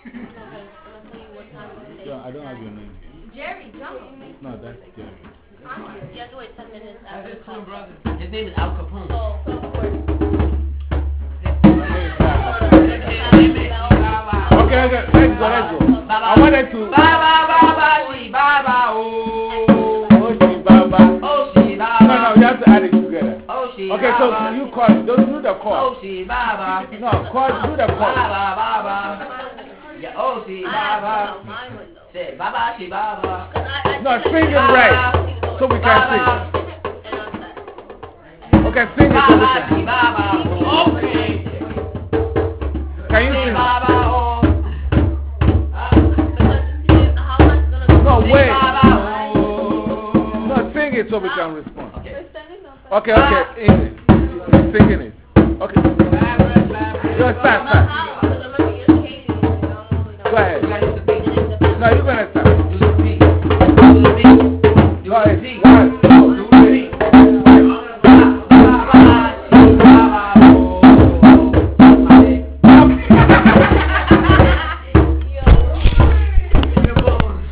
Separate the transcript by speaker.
Speaker 1: I don't have your name.
Speaker 2: Jerry, jump.
Speaker 1: No, that's Jerry.
Speaker 3: You have to wait 10 minutes after the call.
Speaker 4: His name is Al Capone.
Speaker 3: Oh, of course.
Speaker 1: Okay, let's go. I wanted to.
Speaker 4: Baba, oh.
Speaker 1: Oshi, Baba.
Speaker 4: Oshi, Baba.
Speaker 1: No, you have to add it together.
Speaker 4: Oshi,
Speaker 1: okay,
Speaker 4: Baba.
Speaker 1: so you call it. Don't do the call.
Speaker 4: Oshi, Baba.
Speaker 1: No, do the call.
Speaker 4: Baba. Yeah, Oshi, Baba. Say, Baba, she, Baba.
Speaker 1: No, sing it right. So we can sing. Okay, sing it so we can.
Speaker 4: Baba. Okay.
Speaker 1: Can you sing?
Speaker 4: Baba, oh.
Speaker 1: No, wait. No, sing it so we can respond. Okay. He's singing it. Okay. Yo, start. Go ahead. No, you're going to start. Go ahead.